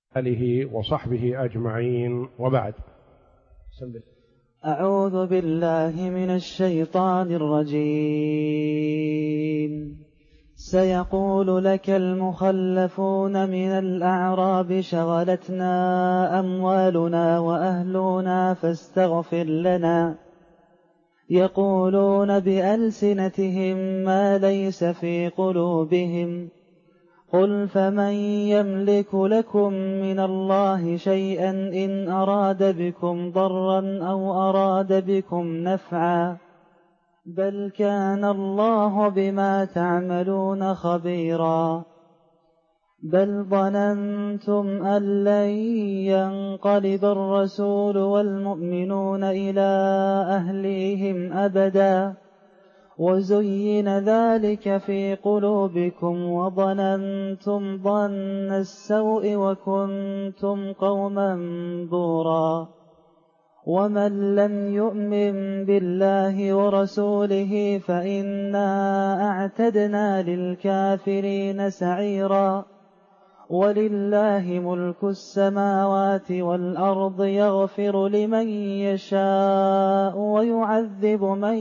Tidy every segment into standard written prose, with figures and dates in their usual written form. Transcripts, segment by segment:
آله وصحبه أجمعين، وبعد. أعوذ بالله من الشيطان الرجيم. سيقول لك المخلفون من الأعراب شغلتنا أموالنا وأهلنا فاستغفر لنا، يقولون بألسنتهم ما ليس في قلوبهم، قل فمن يملك لكم من الله شيئا إن أراد بكم ضرا أو أراد بكم نفعا، بل كان الله بما تعملون خبيرا. بل ظننتم أن لن ينقلب الرسول والمؤمنون إلى أهليهم أبدا، وزين ذلك في قلوبكم وظننتم ظن السوء وكنتم قوما بورا. ومن لم يؤمن بالله ورسوله فإنا أعتدنا للكافرين سعيرا. ولله ملك السماوات والأرض، يغفر لمن يشاء ويعذب من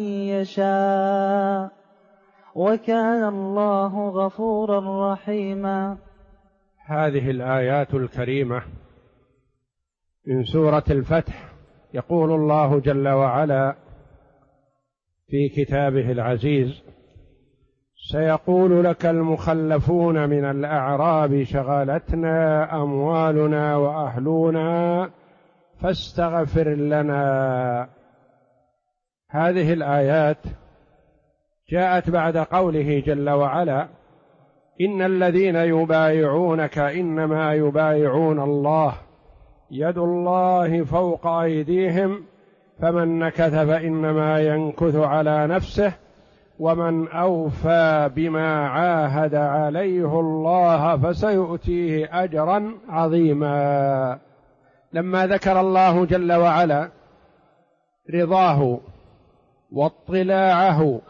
يشاء، وكان الله غفورا رحيما. هذه الآيات الكريمة من سورة الفتح. يقول الله جل وعلا في كتابه العزيز: سيقول لك المخلفون من الأعراب شغلتنا أموالنا وأهلنا فاستغفر لنا. هذه الآيات جاءت بعد قوله جل وعلا: إن الذين يبايعونك إنما يبايعون الله يد الله فوق أيديهم فمن نكث فإنما ينكث على نفسه ومن أوفى بما عاهد عليه الله فسيؤتيه أجرا عظيما. لما ذكر الله جل وعلا رضاه واطلاعه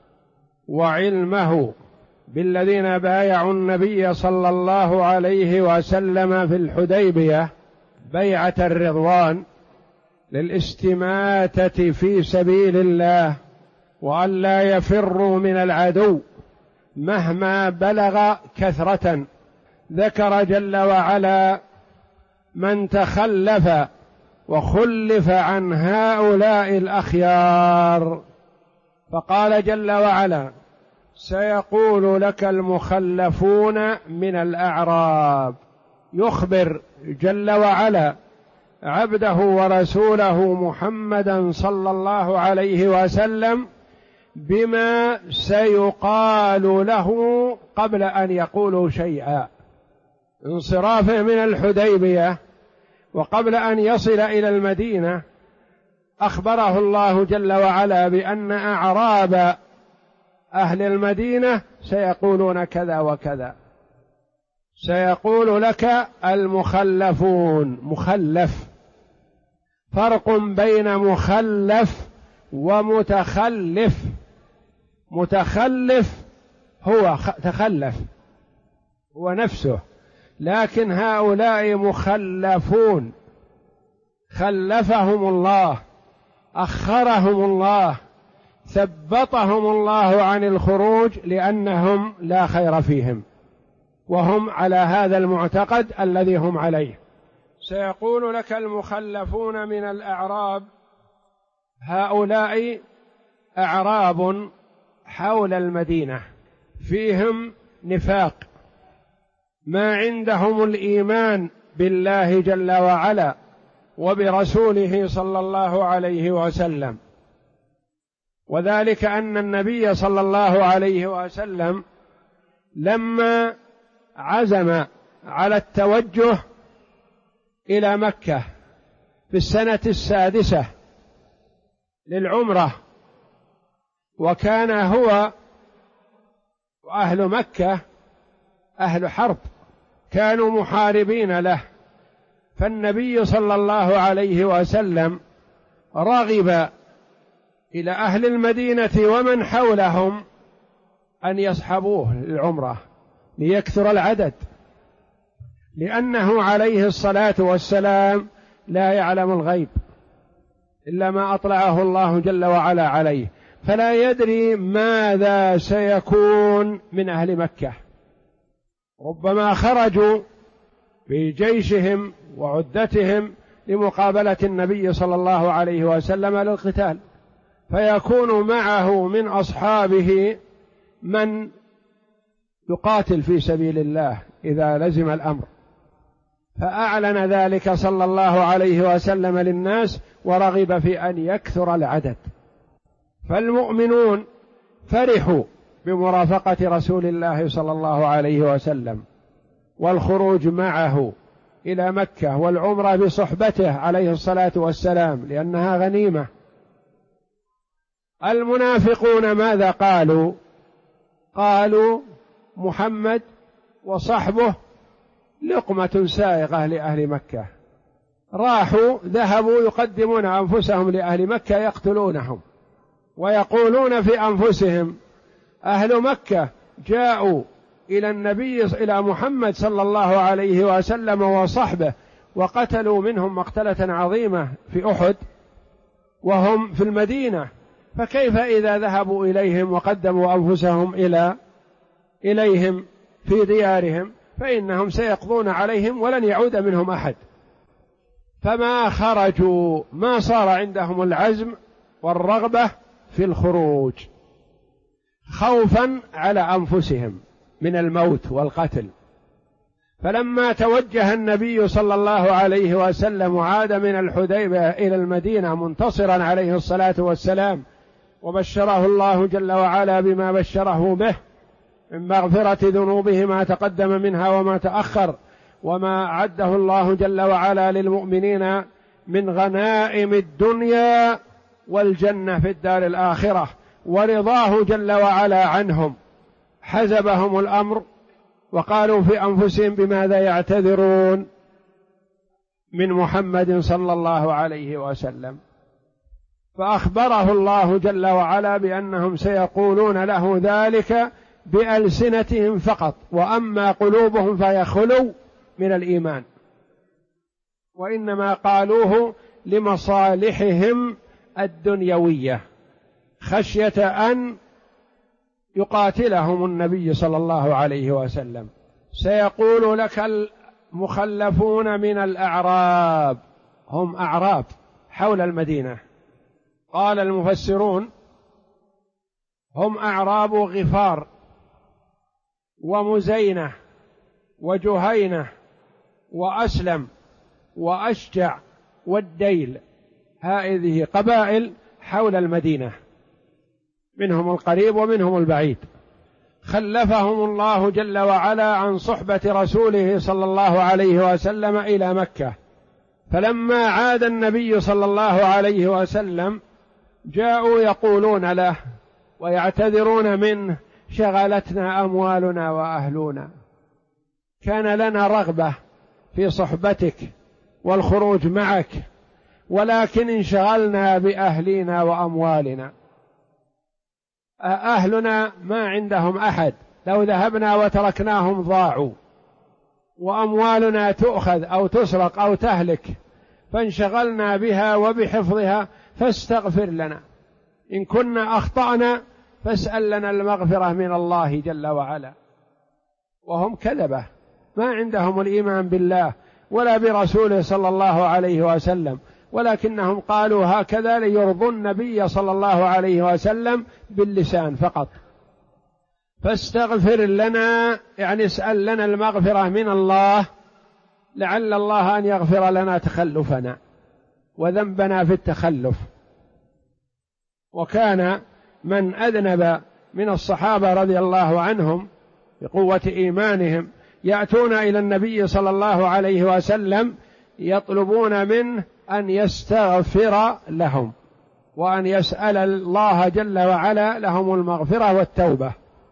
وعلمه بالذين بايعوا النبي صلى الله عليه وسلم في الحديبية بيعة الرضوان للاستماتة في سبيل الله وأن لا يفروا من العدو مهما بلغ كثرة، ذكر جل وعلا من تخلف وخلف عن هؤلاء الأخيار، فقال جل وعلا: سيقول لك المخلفون من الأعراب. يخبر جل وعلا عبده ورسوله محمدا صلى الله عليه وسلم بما سيقال له قبل أن يقولوا شيئا. انصرافه من الحديبية وقبل أن يصل إلى المدينة أخبره الله جل وعلا بأن أعراب أهل المدينة سيقولون كذا وكذا. سيقول لك المخلفون. مخلف، فرق بين مخلف ومتخلف. متخلف هو تخلف هو نفسه، لكن هؤلاء مخلفون، خلفهم الله، أخرهم الله، ثبطهم الله عن الخروج لأنهم لا خير فيهم، وهم على هذا المعتقد الذي هم عليه. سيقول لك المخلفون من الأعراب، هؤلاء أعراب حول المدينة فيهم نفاق، ما عندهم الإيمان بالله جل وعلا وبرسوله صلى الله عليه وسلم، وذلك أن النبي صلى الله عليه وسلم لما عزم على التوجه إلى مكة في السنة 6 للعمرة، وكان هو وأهل مكة أهل حرب، كانوا محاربين له، فالنبي صلى الله عليه وسلم رغب إلى أهل المدينة ومن حولهم أن يصحبوه للعمرة ليكثر العدد، لأنه عليه الصلاة والسلام لا يعلم الغيب إلا ما أطلعه الله جل وعلا عليه، فلا يدري ماذا سيكون من أهل مكة. ربما خرجوا بجيشهم وعدتهم لمقابلة النبي صلى الله عليه وسلم للقتال، فيكون معه من أصحابه من يقاتل في سبيل الله إذا لزم الأمر، فأعلن ذلك صلى الله عليه وسلم للناس ورغب في أن يكثر العدد. فالمؤمنون فرحوا بمرافقة رسول الله صلى الله عليه وسلم والخروج معه إلى مكة والعمرة بصحبته عليه الصلاة والسلام لأنها غنيمة. المنافقون ماذا قالوا؟ قالوا محمد وصحبه لقمة سائغة لأهل مكة، ذهبوا يقدمون أنفسهم لأهل مكة يقتلونهم، ويقولون في أنفسهم أهل مكة جاءوا إلى محمد صلى الله عليه وسلم وصحبه وقتلوا منهم مقتلة عظيمة في أحد وهم في المدينة، فكيف إذا ذهبوا إليهم وقدموا أنفسهم إليهم في ديارهم فإنهم سيقضون عليهم ولن يعود منهم أحد. فما خرجوا، ما صار عندهم العزم والرغبة في الخروج خوفا على أنفسهم من الموت والقتل. فلما توجه النبي صلى الله عليه وسلم وعاد من الحديبية إلى المدينة منتصرا عليه الصلاة والسلام، وبشره الله جل وعلا بما بشره به من مغفرة ذنوبه ما تقدم منها وما تأخر، وما أعده الله جل وعلا للمؤمنين من غنائم الدنيا والجنة في الدار الآخرة، ورضاه جل وعلا عنهم، حزبهم الأمر وقالوا في أنفسهم بماذا يعتذرون من محمد صلى الله عليه وسلم، فأخبره الله جل وعلا بأنهم سيقولون له ذلك بألسنتهم فقط، وأما قلوبهم فيخلو من الإيمان، وإنما قالوه لمصالحهم الدنيوية خشية أن يقاتلهم النبي صلى الله عليه وسلم. سيقول لك المخلفون من الأعراب، هم أعراب حول المدينة، قال المفسرون هم أعراب غفار ومزينة وجهينة وأسلم وأشجع والديل، هذه قبائل حول المدينة منهم القريب ومنهم البعيد، خلفهم الله جل وعلا عن صحبة رسوله صلى الله عليه وسلم إلى مكة. فلما عاد النبي صلى الله عليه وسلم جاءوا يقولون له ويعتذرون منه شغلتنا أموالنا وأهلنا، كان لنا رغبة في صحبتك والخروج معك ولكن انشغلنا بأهلنا وأموالنا، أهلنا ما عندهم أحد، لو ذهبنا وتركناهم ضاعوا، وأموالنا تؤخذ أو تسرق أو تهلك، فانشغلنا بها وبحفظها، فاستغفر لنا، إن كنا أخطأنا فاسأل لنا المغفرة من الله جل وعلا. وهم كذبة، ما عندهم الإيمان بالله ولا برسوله صلى الله عليه وسلم، ولكنهم قالوا هكذا ليرضوا النبي صلى الله عليه وسلم باللسان فقط. فاستغفر لنا يعني اسأل لنا المغفرة من الله، لعل الله أن يغفر لنا تخلفنا وذنبنا في التخلف. وكان من أذنب من الصحابة رضي الله عنهم بقوة إيمانهم يأتون إلى النبي صلى الله عليه وسلم يطلبون منه أن يستغفر لهم وأن يسأل الله جل وعلا لهم المغفرة والتوبة.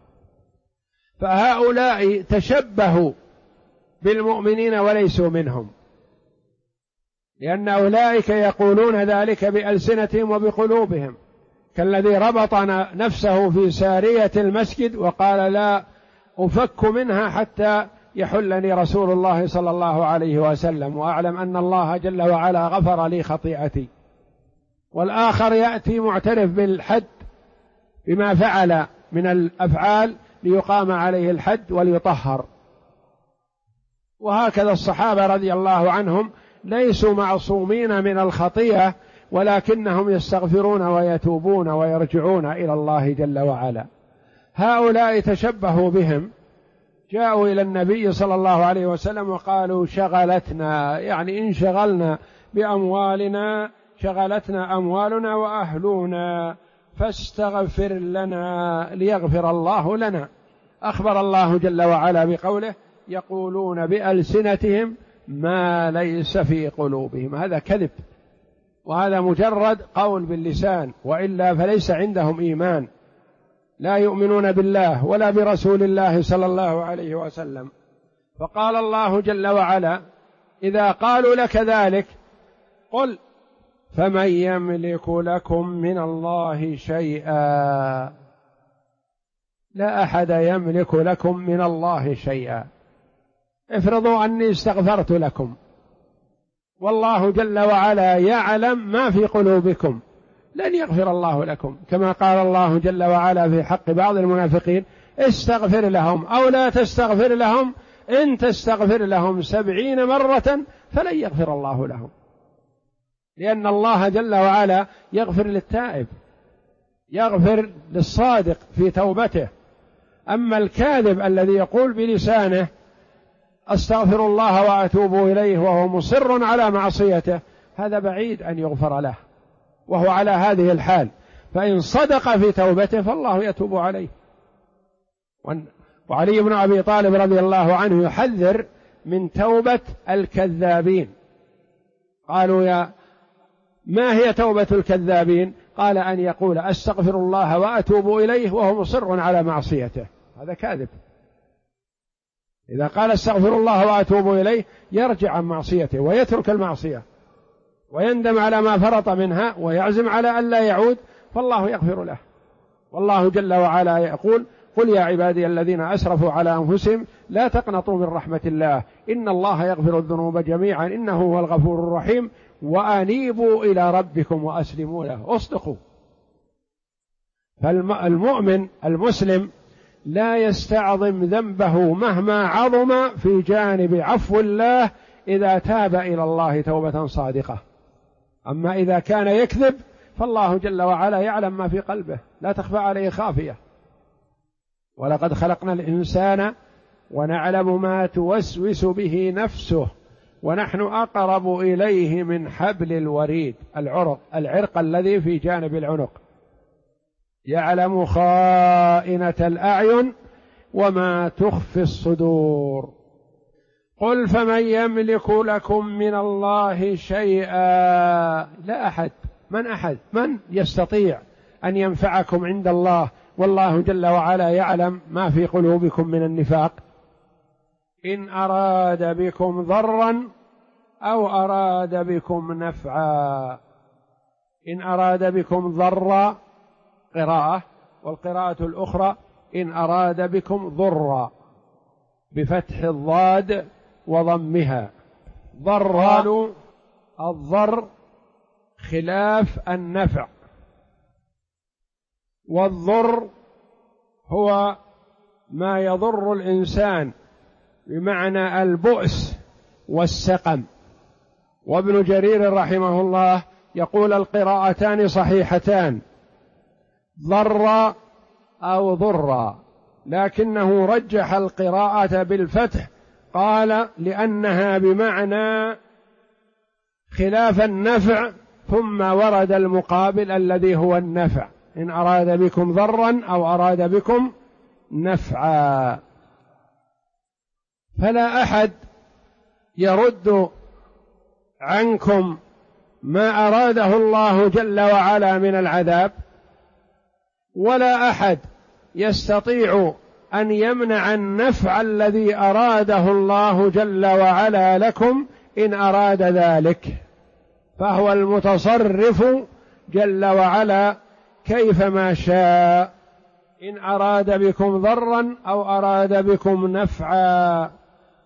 فهؤلاء تشبهوا بالمؤمنين وليسوا منهم، لأن أولئك يقولون ذلك بألسنتهم وبقلوبهم، كالذي ربط نفسه في سارية المسجد وقال لا أفك منها حتى يحلني رسول الله صلى الله عليه وسلم وأعلم أن الله جل وعلا غفر لي خطيئتي، والآخر يأتي معترف بالحد بما فعل من الأفعال ليقام عليه الحد وليطهر. وهكذا الصحابة رضي الله عنهم ليسوا معصومين من الخطيئة، ولكنهم يستغفرون ويتوبون ويرجعون إلى الله جل وعلا. هؤلاء تشبهوا بهم، جاءوا إلى النبي صلى الله عليه وسلم وقالوا شغلتنا، يعني انشغلنا بأموالنا، شغلتنا أموالنا وأهلنا، فاستغفر لنا ليغفر الله لنا. أخبر الله جل وعلا بقوله يقولون بألسنتهم ما ليس في قلوبهم. هذا كذب، وهذا مجرد قول باللسان، وإلا فليس عندهم إيمان، لا يؤمنون بالله ولا برسول الله صلى الله عليه وسلم. فقال الله جل وعلا إذا قالوا لك ذلك قل فمن يملك لكم من الله شيئا. لا أحد يملك لكم من الله شيئا. افرضوا أني استغفرت لكم والله جل وعلا يعلم ما في قلوبكم، لن يغفر الله لكم، كما قال الله جل وعلا في حق بعض المنافقين استغفر لهم أو لا تستغفر لهم إن تستغفر لهم 70 مرة فلن يغفر الله لهم، لأن الله جل وعلا يغفر للتائب، يغفر للصادق في توبته. أما الكاذب الذي يقول بلسانه أستغفر الله وأتوب إليه وهو مصر على معصيته، هذا بعيد أن يغفر له وهو على هذه الحال. فإن صدق في توبته فالله يتوب عليه. وعلي بن أبي طالب رضي الله عنه يحذر من توبة الكذابين. قالوا ما هي توبة الكذابين؟ قال أن يقول أستغفر الله وأتوب إليه وهو مصر على معصيته، هذا كاذب. إذا قال استغفر الله وأتوب إليه يرجع عن معصيته ويترك المعصية ويندم على ما فرط منها ويعزم على أن لا يعود، فالله يغفر له. والله جل وعلا يقول قل يا عبادي الذين أسرفوا على أنفسهم لا تقنطوا من رحمة الله إن الله يغفر الذنوب جميعا إنه هو الغفور الرحيم وأنيبوا إلى ربكم وأسلموا له. اصدقوا. فالمؤمن المسلم لا يستعظم ذنبه مهما عظم في جانب عفو الله إذا تاب إلى الله توبة صادقة. أما إذا كان يكذب فالله جل وعلا يعلم ما في قلبه، لا تخفى عليه خافية. ولقد خلقنا الإنسان ونعلم ما توسوس به نفسه ونحن أقرب إليه من حبل الوريد. العرق الذي في جانب العنق، يعلم خائنة الأعين وما تخفي الصدور. قل فمن يملك لكم من الله شيئا. لا أحد. من يستطيع أن ينفعكم عند الله والله جل وعلا يعلم ما في قلوبكم من النفاق؟ إن أراد بكم ضرا أو أراد بكم نفعا. إن أراد بكم ضرا قراءة، والقراءة الأخرى إن أراد بكم ضرا بفتح الضاد وضمها. ضر، الضر خلاف النفع، والضر هو ما يضر الإنسان بمعنى البؤس والسقم. وابن جرير رحمه الله يقول القراءتان صحيحتان ضر أو ضر، لكنه رجح القراءة بالفتح، قال لأنها بمعنى خلاف النفع، ثم ورد المقابل الذي هو النفع. إن أراد بكم ضرا أو أراد بكم نفعا. فلا أحد يرد عنكم ما أراده الله جل وعلا من العذاب، ولا أحد يستطيع أن يمنع النفع الذي أراده الله جل وعلا لكم إن أراد ذلك، فهو المتصرف جل وعلا كيفما شاء. إن أراد بكم ضرا أو أراد بكم نفعا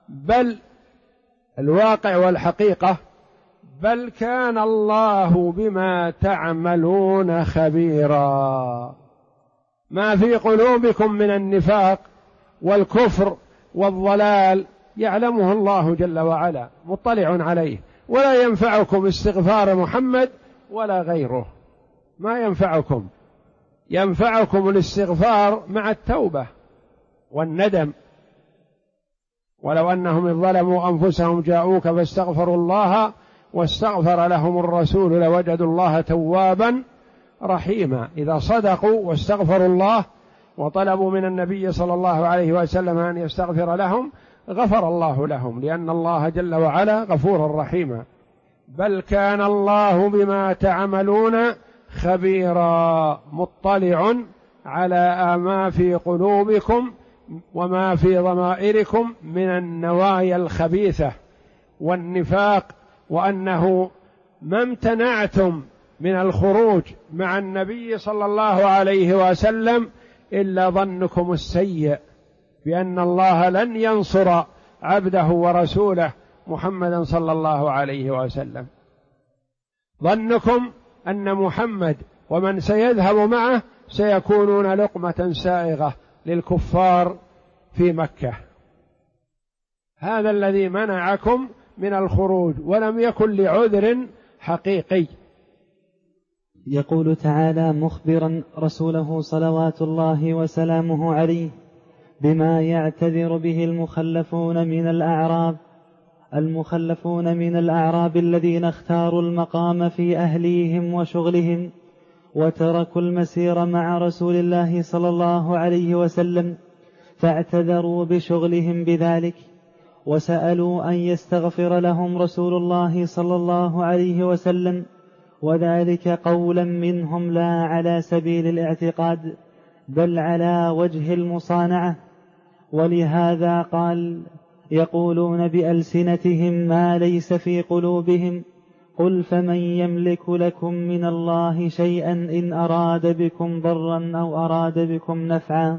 بل الواقع والحقيقة بل كان الله بما تعملون خبيرا. ما في قلوبكم من النفاق والكفر والضلال يعلمه الله جل وعلا، مطلع عليه، ولا ينفعكم استغفار محمد ولا غيره، ما ينفعكم. ينفعكم الاستغفار مع التوبة والندم. ولو أنهم إذ ظلموا أنفسهم جاءوك فاستغفروا الله واستغفر لهم الرسول لوجدوا الله توابا رحيما. إذا صدقوا واستغفروا الله وطلبوا من النبي صلى الله عليه وسلم أن يستغفر لهم غفر الله لهم، لأن الله جل وعلا غفور رحيما. بل كان الله بما تعملون خبيرا، مطلع على ما في قلوبكم وما في ضمائركم من النوايا الخبيثة والنفاق، وأنه ما امتنعتم من الخروج مع النبي صلى الله عليه وسلم إلا ظنكم السيء بأن الله لن ينصر عبده ورسوله محمدا صلى الله عليه وسلم. ظنكم أن محمد ومن سيذهب معه سيكونون لقمة سائغة للكفار في مكة. هذا الذي منعكم من الخروج، ولم يكن لعذر حقيقي. يقول تعالى مخبرا رسوله صلوات الله وسلامه عليه بما يعتذر به المخلفون من الأعراب الذين اختاروا المقام في أهليهم وشغلهم وتركوا المسير مع رسول الله صلى الله عليه وسلم، فاعتذروا بشغلهم بذلك وسألوا أن يستغفر لهم رسول الله صلى الله عليه وسلم، وذلك قولا منهم لا على سبيل الاعتقاد بل على وجه المصانعة. ولهذا قال يقولون بألسنتهم ما ليس في قلوبهم، قل فمن يملك لكم من الله شيئا إن أراد بكم ضرا أو أراد بكم نفعا.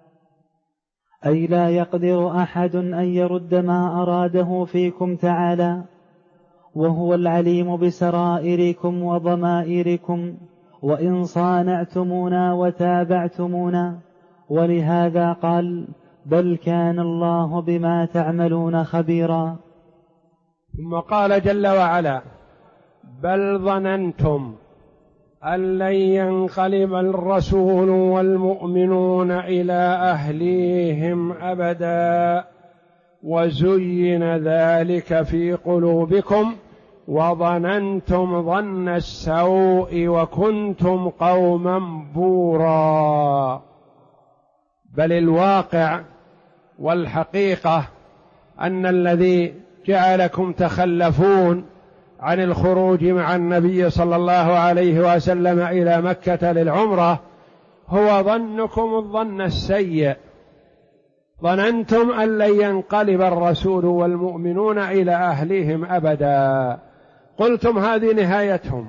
أي لا يقدر أحد أن يرد ما أراده فيكم تعالى، وهو العليم بسرائركم وضمائركم وإن صانعتمونا وتابعتمونا. ولهذا قال بل كان الله بما تعملون خبيرا. ثم قال جل وعلا بل ظننتم أن لن ينقلب الرسول والمؤمنون إلى أهليهم أبدا وزين ذلك في قلوبكم وظننتم ظن السوء وكنتم قوما بورا. بل الواقع والحقيقة أن الذي جعلكم تخلفون عن الخروج مع النبي صلى الله عليه وسلم إلى مكة للعمرة هو ظنكم الظن السيء. ظننتم أن لن ينقلب الرسول والمؤمنون إلى أهليهم أبدا، قلتم هذه نهايتهم،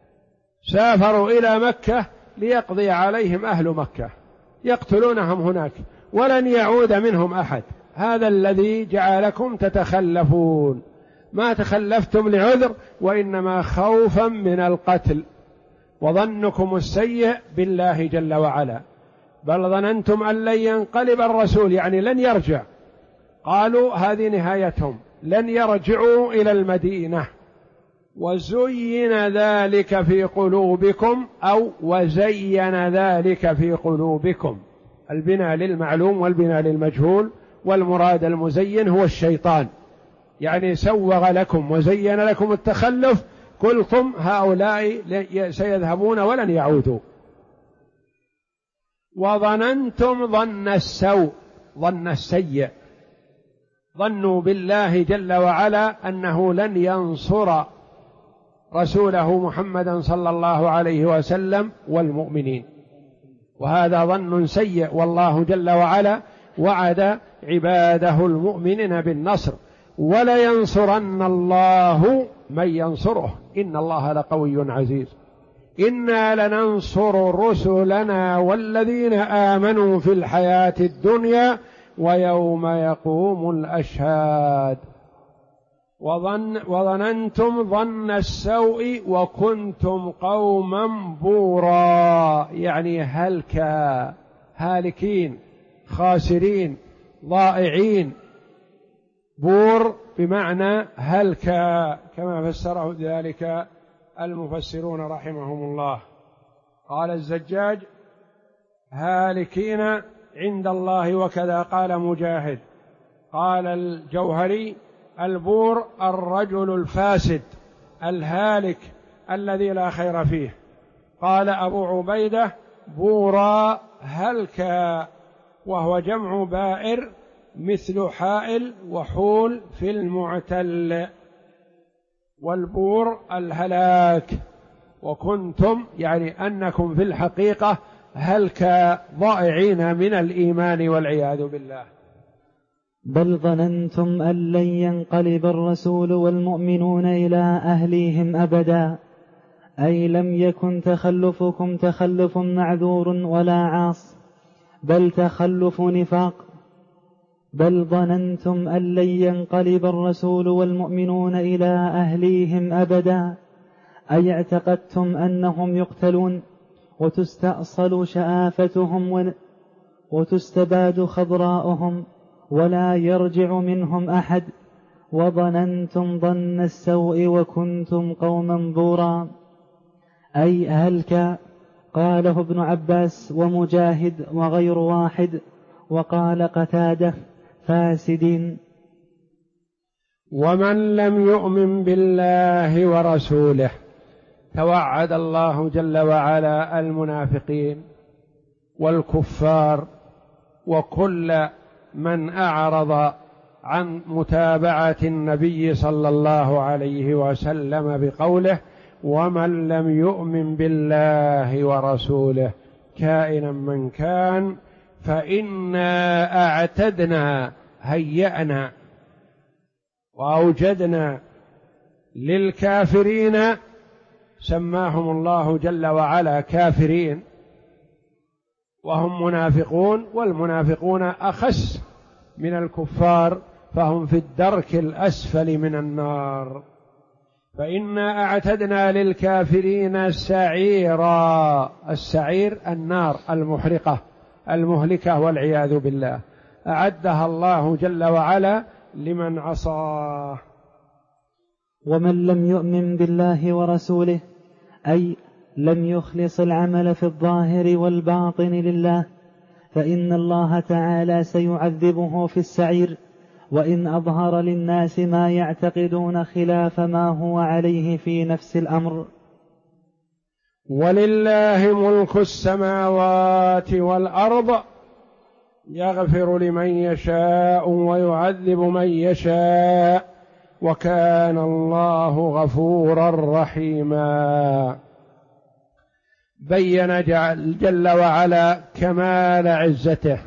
سافروا إلى مكة ليقضي عليهم أهل مكة يقتلونهم هناك ولن يعود منهم أحد. هذا الذي جعلكم تتخلفون، ما تخلفتم لعذر وإنما خوفا من القتل، وظنكم السيء بالله جل وعلا. بل ظننتم أن لن ينقلب الرسول يعني لن يرجع، قالوا هذه نهايتهم، لن يرجعوا إلى المدينة. وزين ذلك في قلوبكم أو وزين ذلك في قلوبكم، البناء للمعلوم والبناء للمجهول، والمراد المزين هو الشيطان، يعني سوغ لكم وزين لكم التخلف، قلتم هؤلاء سيذهبون ولن يعودوا. وظننتم ظن السوء، ظن السيء، ظنوا بالله جل وعلا أنه لن ينصر رسوله محمدا صلى الله عليه وسلم والمؤمنين، وهذا ظن سيء. والله جل وعلا وعد عباده المؤمنين بالنصر، ولينصرن الله من ينصره إن الله لقوي عزيز. إنا لننصر رسلنا والذين آمنوا في الحياة الدنيا ويوم يقوم الأشهاد. وظننتم ظن السوء وكنتم قوما بورا، يعني هلكا، هالكين، خاسرين، ضائعين. بور بمعنى هلكا، كما فسره ذلك المفسرون رحمهم الله. قال الزجاج: هالكين عند الله، وكذا قال مجاهد. قال الجوهري: البور الرجل الفاسد الهالك الذي لا خير فيه. قال أبو عبيدة: بورا هلكا، وهو جمع بائر مثل حائل وحول في المعتل. والبور الهلاك، وكنتم يعني أنكم في الحقيقة هلكا، ضائعين من الإيمان والعياذ بالله. بل ظننتم أن لن ينقلب الرسول والمؤمنون إلى أهليهم أبدا، أي لم يكن تخلفكم تخلف معذور ولا عاص، بل تخلف نفاق. بل ظننتم أن لن ينقلب الرسول والمؤمنون إلى أهليهم أبدا، أي اعتقدتم أنهم يقتلون وتستأصل شآفتهم وتستباد خضراؤهم ولا يرجع منهم أحد. وظننتم ظن السوء وكنتم قوما بورا، أي هلكا. قاله ابن عباس ومجاهد وغير واحد، وقال قتادة: فاسدين. ومن لم يؤمن بالله ورسوله، توعد الله جل وعلا المنافقين والكفار وكل من أعرض عن متابعة النبي صلى الله عليه وسلم بقوله: ومن لم يؤمن بالله ورسوله كائنا من كان فإنا أعتدنا، هيأنا وأوجدنا للكافرين، سماهم الله جل وعلا كافرين وهم منافقون، والمنافقون أخس من الكفار، فهم في الدرك الأسفل من النار. فإنا أعتدنا للكافرين سعيرا، السعير النار المحرقة المهلكة والعياذ بالله، أعدها الله جل وعلا لمن عصاه. ومن لم يؤمن بالله ورسوله، أي لم يخلص العمل في الظاهر والباطن لله، فإن الله تعالى سيعذبه في السعير، وإن أظهر للناس ما يعتقدون خلاف ما هو عليه في نفس الأمر. ولله ملك السماوات والأرض، يغفر لمن يشاء ويعذب من يشاء، وكان الله غفورا رحيما. بين جل وعلا كمال عزته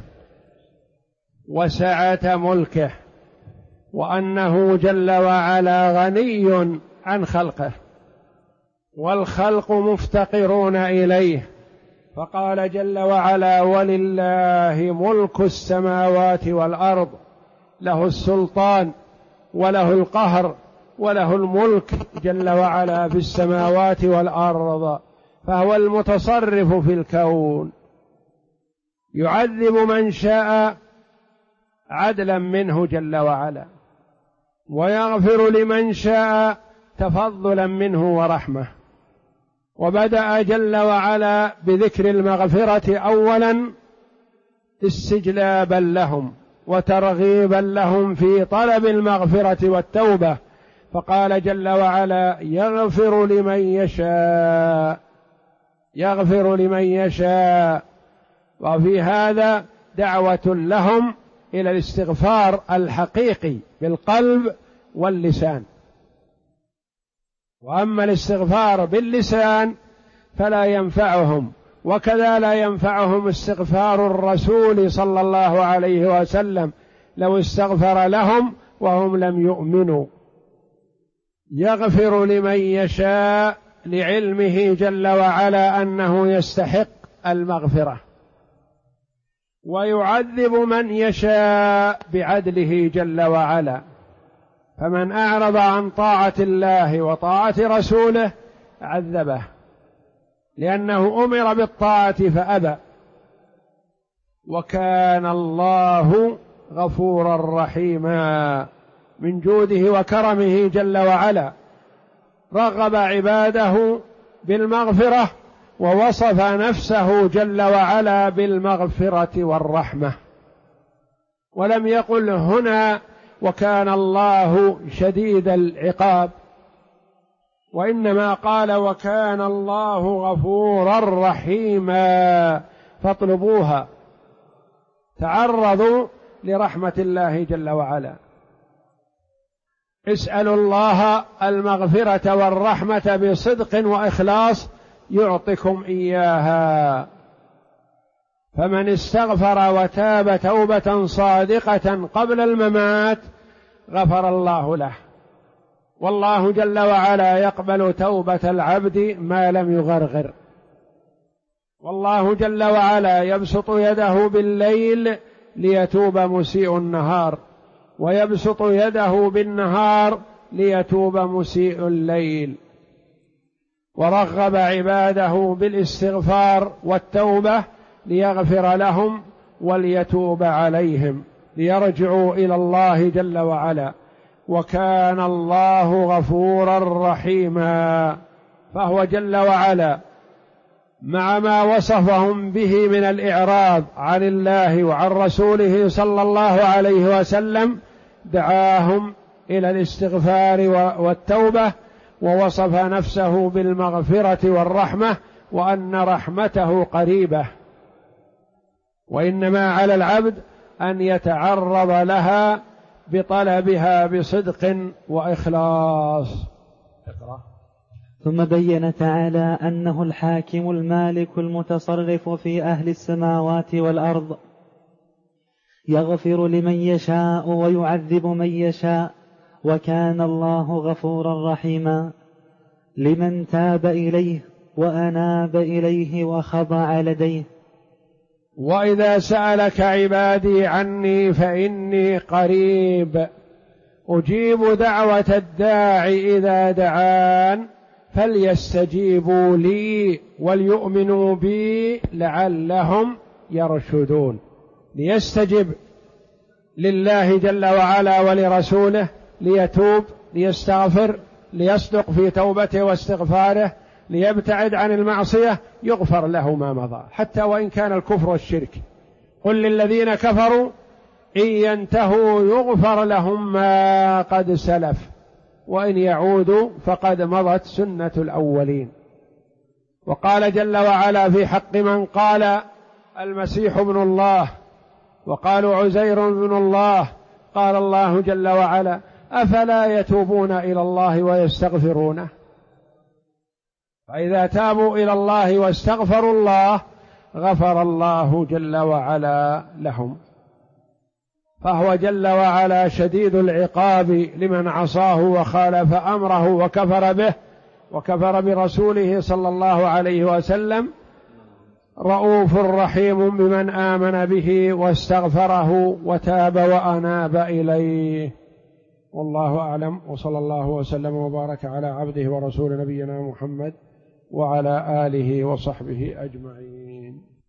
وسعة ملكه، وأنه جل وعلا غني عن خلقه، والخلق مفتقرون إليه، فقال جل وعلا: ولله ملك السماوات والأرض، له السلطان وله القهر وله الملك جل وعلا في السماوات والأرض، فهو المتصرف في الكون، يعذب من شاء عدلا منه جل وعلا، ويغفر لمن شاء تفضلا منه ورحمة. وبدأ جل وعلا بذكر المغفرة أولا استجلابا لهم وترغيبا لهم في طلب المغفرة والتوبة، فقال جل وعلا: يغفر لمن يشاء، يغفر لمن يشاء. وفي هذا دعوة لهم إلى الاستغفار الحقيقي بالقلب واللسان. وأما الاستغفار باللسان فلا ينفعهم، وكذا لا ينفعهم استغفار الرسول صلى الله عليه وسلم لو استغفر لهم وهم لم يؤمنوا. يغفر لمن يشاء لعلمه جل وعلا أنه يستحق المغفرة، ويعذب من يشاء بعدله جل وعلا. فمن أعرض عن طاعة الله وطاعة رسوله عذبه، لأنه أمر بالطاعة فأبى. وكان الله غفورا رحيما، من جوده وكرمه جل وعلا رغب عباده بالمغفرة، ووصف نفسه جل وعلا بالمغفرة والرحمة، ولم يقل هنا وكان الله شديد العقاب، وإنما قال وكان الله غفورا رحيما. فاطلبوها، تعرضوا لرحمة الله جل وعلا، اسألوا الله المغفرة والرحمة بصدق وإخلاص يعطكم إياها. فمن استغفر وتاب توبة صادقة قبل الممات غفر الله له، والله جل وعلا يقبل توبة العبد ما لم يغرغر. والله جل وعلا يبسط يده بالليل ليتوب مسيء النهار، ويبسط يده بالنهار ليتوب مسيء الليل. ورغب عباده بالاستغفار والتوبة ليغفر لهم وليتوب عليهم، ليرجعوا إلى الله جل وعلا. وكان الله غفورا رحيما. فهو جل وعلا مع ما وصفهم به من الإعراض عن الله وعن رسوله صلى الله عليه وسلم دعاهم إلى الاستغفار والتوبة، ووصف نفسه بالمغفرة والرحمة، وأن رحمته قريبة، وإنما على العبد أن يتعرض لها بطلبها بصدق وإخلاص. ثم بين تعالى أنه الحاكم المالك المتصرف في أهل السماوات والأرض، يغفر لمن يشاء ويعذب من يشاء، وكان الله غفورا رحيما لمن تاب إليه وأناب إليه وخضع لديه. وإذا سألك عبادي عني فإني قريب أجيب دعوة الداع إذا دعان فليستجيبوا لي وليؤمنوا بي لعلهم يرشدون. ليستجب لله جل وعلا ولرسوله، ليتوب، ليستغفر، ليصدق في توبته واستغفاره، ليبتعد عن المعصية، يغفر له ما مضى حتى وإن كان الكفر والشرك. قل للذين كفروا إن ينتهوا يغفر لهم ما قد سلف وإن يعودوا فقد مضت سنة الأولين. وقال جل وعلا في حق من قال المسيح ابن الله وقالوا عزير ابن الله، قال الله جل وعلا أفلا يتوبون إلى الله ويستغفرونه؟ فإذا تابوا إلى الله واستغفروا الله غفر الله جل وعلا لهم. فهو جل وعلا شديد العقاب لمن عصاه وخالف أمره وكفر به وكفر برسوله صلى الله عليه وسلم، رؤوف رحيم بمن آمن به واستغفره وتاب وأناب إليه. والله أعلم، وصلى الله وسلم وبارك على عبده ورسول نبينا محمد وعلى آله وصحبه أجمعين.